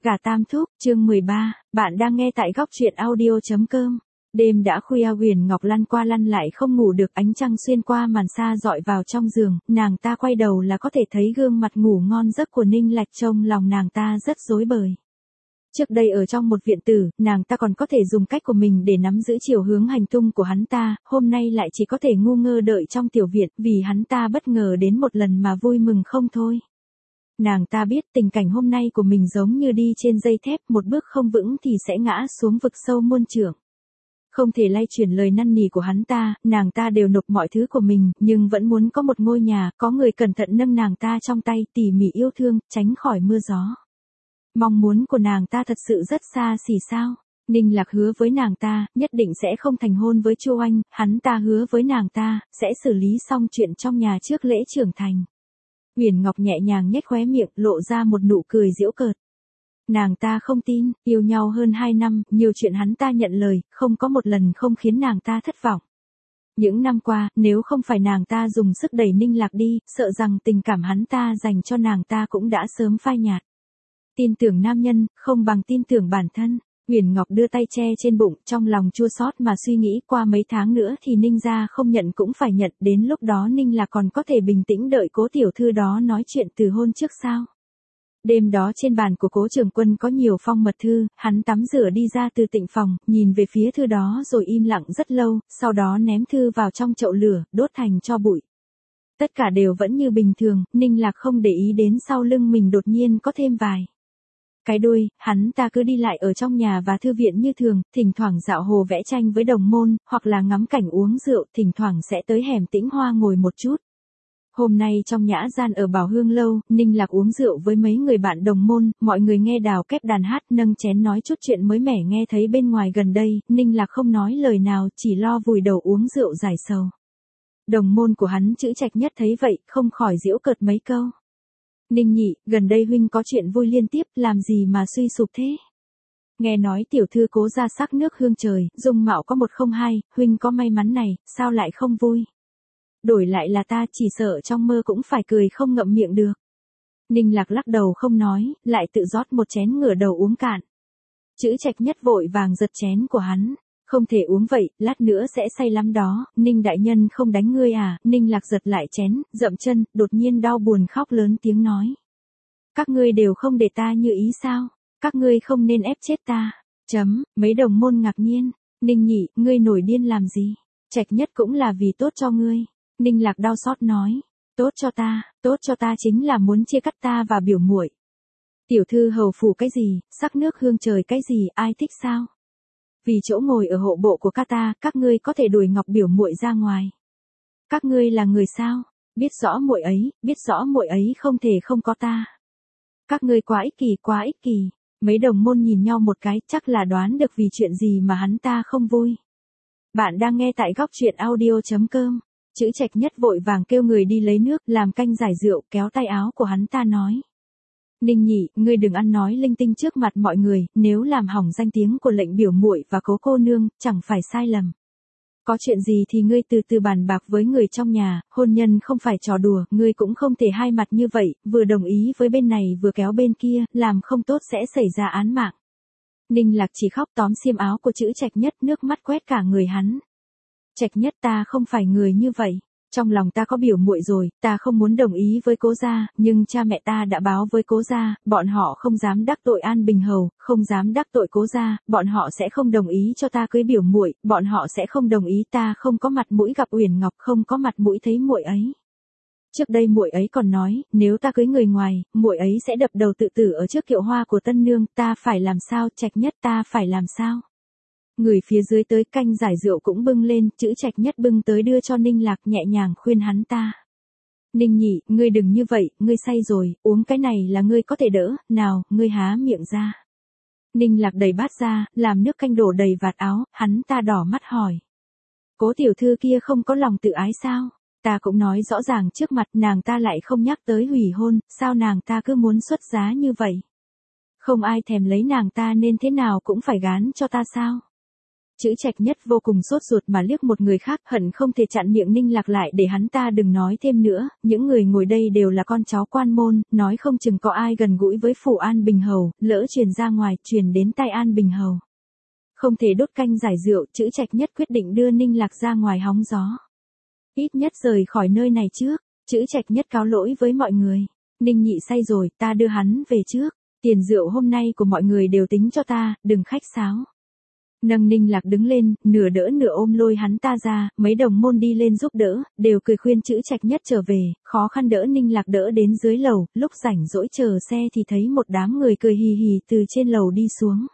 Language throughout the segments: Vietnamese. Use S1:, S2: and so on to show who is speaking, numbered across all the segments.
S1: Gà Tam Thúc, chương 13, bạn đang nghe tại góc truyện audio.com. Đêm đã khuya, Huyền Ngọc lăn qua lăn lại không ngủ được, ánh trăng xuyên qua màn sa dọi vào trong giường, nàng ta quay đầu là có thể thấy gương mặt ngủ ngon giấc của Ninh Lạch, trong lòng nàng ta rất rối bời. Trước đây ở trong một viện tử, nàng ta còn có thể dùng cách của mình để nắm giữ chiều hướng hành tung của hắn ta, hôm nay lại chỉ có thể ngu ngơ đợi trong tiểu viện, vì hắn ta bất ngờ đến một lần mà vui mừng không thôi. Nàng ta biết tình cảnh hôm nay của mình giống như đi trên dây thép, một bước không vững thì sẽ ngã xuống vực sâu muôn trượng. Không thể lay chuyển lời năn nỉ của hắn ta, nàng ta đều nộp mọi thứ của mình, nhưng vẫn muốn có một ngôi nhà, có người cẩn thận nâng nàng ta trong tay, tỉ mỉ yêu thương, tránh khỏi mưa gió. Mong muốn của nàng ta thật sự rất xa xỉ sao? Ninh Lạc hứa với nàng ta, nhất định sẽ không thành hôn với Chu Anh, hắn ta hứa với nàng ta, sẽ xử lý xong chuyện trong nhà trước lễ trưởng thành. Huyền Ngọc nhẹ nhàng nhếch khóe miệng, lộ ra một nụ cười giễu cợt. Nàng ta không tin, yêu nhau hơn 2 năm, nhiều chuyện hắn ta nhận lời, không có một lần không khiến nàng ta thất vọng. Những năm qua, nếu không phải nàng ta dùng sức đẩy Ninh Lạc đi, sợ rằng tình cảm hắn ta dành cho nàng ta cũng đã sớm phai nhạt. Tin tưởng nam nhân, không bằng tin tưởng bản thân. Huyền Ngọc đưa tay che trên bụng, trong lòng chua xót mà suy nghĩ, qua mấy tháng nữa thì Ninh gia không nhận cũng phải nhận, đến lúc đó Ninh Lạc còn có thể bình tĩnh đợi Cố tiểu thư đó nói chuyện từ hôn trước sao? Đêm đó trên bàn của Cố Trường Quân có nhiều phong mật thư, hắn tắm rửa đi ra từ tịnh phòng, nhìn về phía thư đó rồi im lặng rất lâu, sau đó ném thư vào trong chậu lửa, đốt thành tro bụi. Tất cả đều vẫn như bình thường, Ninh Lạc không để ý đến sau lưng mình đột nhiên có thêm vài cái đuôi, hắn ta cứ đi lại ở trong nhà và thư viện như thường, thỉnh thoảng dạo hồ vẽ tranh với đồng môn, hoặc là ngắm cảnh uống rượu, thỉnh thoảng sẽ tới hẻm Tĩnh Hoa ngồi một chút. Hôm nay trong nhã gian ở Bảo Hương Lâu, Ninh Lạc uống rượu với mấy người bạn đồng môn, mọi người nghe đào kép đàn hát, nâng chén nói chút chuyện mới mẻ nghe thấy bên ngoài gần đây, Ninh Lạc không nói lời nào, chỉ lo vùi đầu uống rượu giải sầu. Đồng môn của hắn Chữ Trạch Nhất thấy vậy, không khỏi giễu cợt mấy câu. Ninh nhị, gần đây huynh có chuyện vui liên tiếp, làm gì mà suy sụp thế? Nghe nói tiểu thư Cố gia sắc nước hương trời, dung mạo có 102, huynh có may mắn này, sao lại không vui? Đổi lại là ta chỉ sợ trong mơ cũng phải cười không ngậm miệng được. Ninh Lạc lắc đầu không nói, lại tự rót một chén ngửa đầu uống cạn. Chữ Trạch Nhất vội vàng giật chén của hắn. Không thể uống vậy, lát nữa sẽ say lắm đó, Ninh đại nhân không đánh ngươi à? Ninh Lạc giật lại chén, dậm chân, đột nhiên đau buồn khóc lớn tiếng nói. Các ngươi đều không để ta như ý sao? Các ngươi không nên ép chết ta. Mấy đồng môn ngạc nhiên. Ninh nhị, ngươi nổi điên làm gì? Trạch Nhất cũng là vì tốt cho ngươi. Ninh Lạc đau xót nói. Tốt cho ta chính là muốn chia cắt ta và biểu muội. Tiểu thư hầu phủ cái gì, sắc nước hương trời cái gì, ai thích sao? Vì chỗ ngồi ở hộ bộ của ta, các ngươi có thể đuổi Ngọc biểu muội ra ngoài. Các ngươi là người sao? Biết rõ muội ấy không thể không có ta. Các ngươi quá ích kỷ. Mấy đồng môn nhìn nhau một cái, chắc là đoán được vì chuyện gì mà hắn ta không vui. Bạn đang nghe tại góc truyện audio.com. Chữ Trạch Nhất vội vàng kêu người đi lấy nước, làm canh giải rượu, kéo tay áo của hắn ta nói. Ninh nhị, ngươi đừng ăn nói linh tinh trước mặt mọi người, nếu làm hỏng danh tiếng của lệnh biểu muội và Cố cô nương, chẳng phải sai lầm. Có chuyện gì thì ngươi từ từ bàn bạc với người trong nhà, hôn nhân không phải trò đùa, ngươi cũng không thể hai mặt như vậy, vừa đồng ý với bên này vừa kéo bên kia, làm không tốt sẽ xảy ra án mạng. Ninh Lạc chỉ khóc tóm xiêm áo của Chữ Trạch Nhất, nước mắt quét cả người hắn. Trạch Nhất, ta không phải người như vậy. Trong lòng ta có biểu muội rồi, ta không muốn đồng ý với Cố gia, nhưng cha mẹ ta đã báo với Cố gia, bọn họ không dám đắc tội An Bình hầu, không dám đắc tội Cố gia, bọn họ sẽ không đồng ý cho ta cưới biểu muội, bọn họ sẽ không đồng ý, ta không có mặt mũi gặp Uyển Ngọc, không có mặt mũi thấy muội ấy. Trước đây muội ấy còn nói, nếu ta cưới người ngoài, muội ấy sẽ đập đầu tự tử ở trước kiệu hoa của tân nương, ta phải làm sao? Trạch Nhất, ta phải làm sao? Người phía dưới tới, canh giải rượu cũng bưng lên, Chữ Trạch Nhất bưng tới đưa cho Ninh Lạc, nhẹ nhàng khuyên hắn ta. Ninh nhị, ngươi đừng như vậy, ngươi say rồi, uống cái này là ngươi có thể đỡ, nào, ngươi há miệng ra. Ninh Lạc đẩy bát ra, làm nước canh đổ đầy vạt áo, hắn ta đỏ mắt hỏi. Cố tiểu thư kia không có lòng tự ái sao? Ta cũng nói rõ ràng trước mặt, nàng ta lại không nhắc tới hủy hôn, sao nàng ta cứ muốn xuất giá như vậy? Không ai thèm lấy nàng ta nên thế nào cũng phải gán cho ta sao? Chữ Trạch Nhất vô cùng sốt ruột mà liếc một người khác, hận không thể chặn miệng Ninh Lạc lại để hắn ta đừng nói thêm nữa, những người ngồi đây đều là con cháu quan môn, nói không chừng có ai gần gũi với phủ An Bình Hầu, lỡ truyền ra ngoài, truyền đến tai An Bình Hầu. Không thể đốt canh giải rượu, Chữ Trạch Nhất quyết định đưa Ninh Lạc ra ngoài hóng gió. Ít nhất rời khỏi nơi này trước, Chữ Trạch Nhất cáo lỗi với mọi người. Ninh Nhị say rồi, ta đưa hắn về trước, tiền rượu hôm nay của mọi người đều tính cho ta, đừng khách sáo. Nâng Ninh Lạc đứng lên, nửa đỡ nửa ôm lôi hắn ta ra, mấy đồng môn đi lên giúp đỡ, đều cười khuyên Chữ Trạch Nhất trở về, khó khăn đỡ Ninh Lạc đỡ đến dưới lầu, lúc rảnh rỗi chờ xe thì thấy một đám người cười hì hì từ trên lầu đi xuống.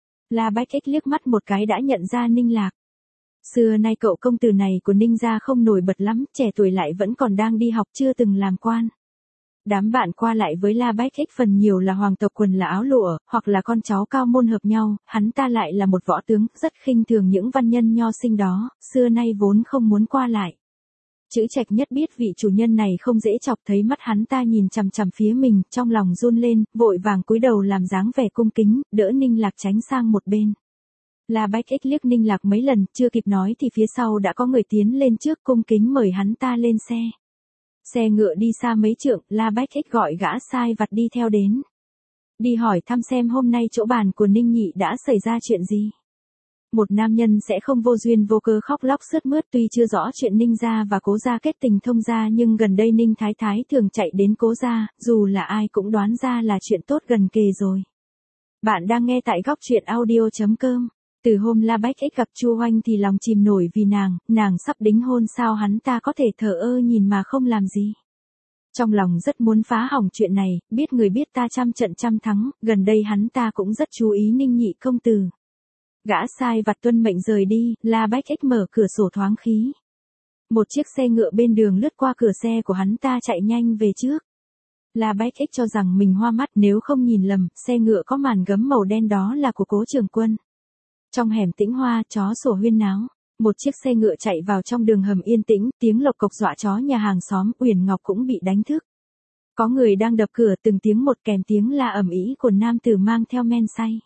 S1: La Bách Ích liếc mắt một cái đã nhận ra Ninh Lạc. Xưa nay cậu công tử này của Ninh gia không nổi bật lắm, trẻ tuổi lại vẫn còn đang đi học chưa từng làm quan. Đám bạn qua lại với La Bách Ích phần nhiều là hoàng tộc quần là áo lụa, hoặc là con cháu cao môn hợp nhau, hắn ta lại là một võ tướng, rất khinh thường những văn nhân nho sinh đó, xưa nay vốn không muốn qua lại. Chữ Trạch Nhất biết vị chủ nhân này không dễ chọc, thấy mắt hắn ta nhìn chằm chằm phía mình, trong lòng run lên, vội vàng cúi đầu làm dáng vẻ cung kính, đỡ Ninh Lạc tránh sang một bên. La Bách Ích liếc Ninh Lạc mấy lần, chưa kịp nói thì phía sau đã có người tiến lên trước cung kính mời hắn ta lên xe. Xe ngựa đi xa mấy trượng, La Bách Ích gọi gã sai vặt đi theo đến. Đi hỏi thăm xem hôm nay chỗ bàn của Ninh Nhị đã xảy ra chuyện gì. Một nam nhân sẽ không vô duyên vô cớ khóc lóc sướt mướt, tuy chưa rõ chuyện Ninh gia và Cố gia kết tình thông gia nhưng gần đây Ninh Thái Thái thường chạy đến Cố gia, dù là ai cũng đoán ra là chuyện tốt gần kề rồi. Bạn đang nghe tại góc truyện audio.com. Từ hôm La Bách Ích gặp Chu Hoanh thì lòng chìm nổi vì nàng sắp đính hôn, sao hắn ta có thể thờ ơ nhìn mà không làm gì. Trong lòng rất muốn phá hỏng chuyện này, biết người biết ta trăm trận trăm thắng, gần đây hắn ta cũng rất chú ý Ninh Nhị công tử. Gã sai vặt tuân mệnh rời đi, La Bách Ích mở cửa sổ thoáng khí. Một chiếc xe ngựa bên đường lướt qua cửa xe của hắn ta chạy nhanh về trước. La Bách Ích cho rằng mình hoa mắt, nếu không nhìn lầm, xe ngựa có màn gấm màu đen đó là của Cố Trường Quân. Trong hẻm tĩnh hoa, chó sủa huyên náo. Một chiếc xe ngựa chạy vào trong đường hầm yên tĩnh, tiếng lộc cộc dọa chó nhà hàng xóm, Uyển Ngọc cũng bị đánh thức. Có người đang đập cửa, từng tiếng một kèm tiếng la ầm ĩ của nam tử mang theo men say.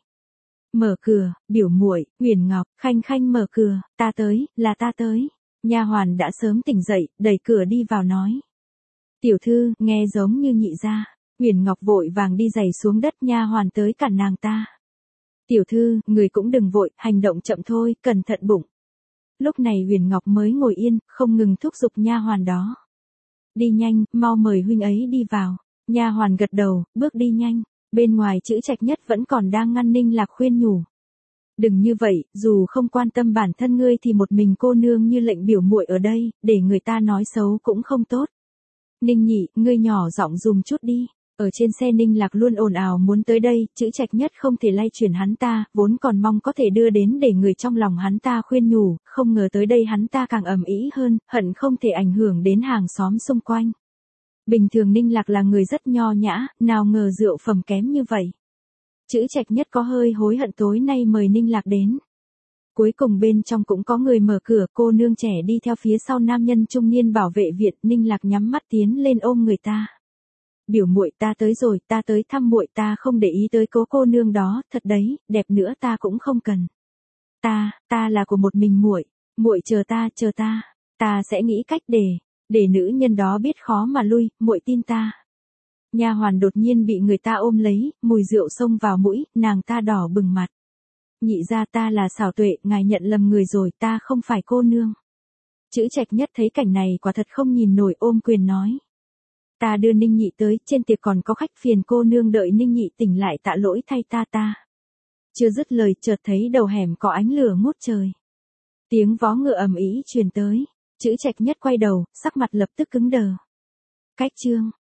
S1: Mở cửa, biểu muội, Uyển Ngọc, Khanh Khanh mở cửa, ta tới, là ta tới. Nha hoàn đã sớm tỉnh dậy, đẩy cửa đi vào nói. Tiểu thư, nghe giống như nhị gia. Uyển Ngọc vội vàng đi giày xuống đất, nha hoàn tới cản nàng ta. Tiểu thư, người cũng đừng vội, hành động chậm thôi, cẩn thận bụng. Lúc này Uyển Ngọc mới ngồi yên, không ngừng thúc giục nha hoàn đó. Đi nhanh, mau mời huynh ấy đi vào. Nha hoàn gật đầu, bước đi nhanh. Bên ngoài Chữ Trạch Nhất vẫn còn đang ngăn Ninh Lạc khuyên nhủ. Đừng như vậy, dù không quan tâm bản thân ngươi thì một mình cô nương như lệnh biểu muội ở đây, để người ta nói xấu cũng không tốt. Ninh Nhị, ngươi nhỏ giọng dùm chút đi. Ở trên xe Ninh Lạc luôn ồn ào muốn tới đây, Chữ Trạch Nhất không thể lay chuyển hắn ta, vốn còn mong có thể đưa đến để người trong lòng hắn ta khuyên nhủ, không ngờ tới đây hắn ta càng ầm ĩ hơn, hận không thể ảnh hưởng đến hàng xóm xung quanh. Bình thường Ninh Lạc là người rất nho nhã, nào ngờ rượu phẩm kém như vậy. Chữ Trạch Nhất có hơi hối hận tối nay mời Ninh Lạc đến. Cuối cùng bên trong cũng có người mở cửa, cô nương trẻ đi theo phía sau nam nhân trung niên bảo vệ viện, Ninh Lạc nhắm mắt tiến lên ôm người ta. Biểu muội, ta tới rồi, ta tới thăm muội, ta không để ý tới cô nương đó, thật đấy, đẹp nữa ta cũng không cần. Ta là của một mình muội, muội chờ ta sẽ nghĩ cách để nữ nhân đó biết khó mà lui, muội tin ta. Nha hoàn đột nhiên bị người ta ôm lấy, mùi rượu xông vào mũi, nàng ta đỏ bừng mặt. Nhị gia, ta là Xảo Tuệ, ngài nhận lầm người rồi, ta không phải cô nương. Chữ Trạch Nhất thấy cảnh này quả thật không nhìn nổi, ôm quyền nói. Ta đưa Ninh Nhị tới, trên tiệc còn có khách, phiền cô nương đợi Ninh Nhị tỉnh lại tạ lỗi thay ta. Chưa dứt lời chợt thấy đầu hẻm có ánh lửa ngút trời. Tiếng vó ngựa ầm ĩ truyền tới, Chữ Trạch Nhất quay đầu, sắc mặt lập tức cứng đờ. Cách chương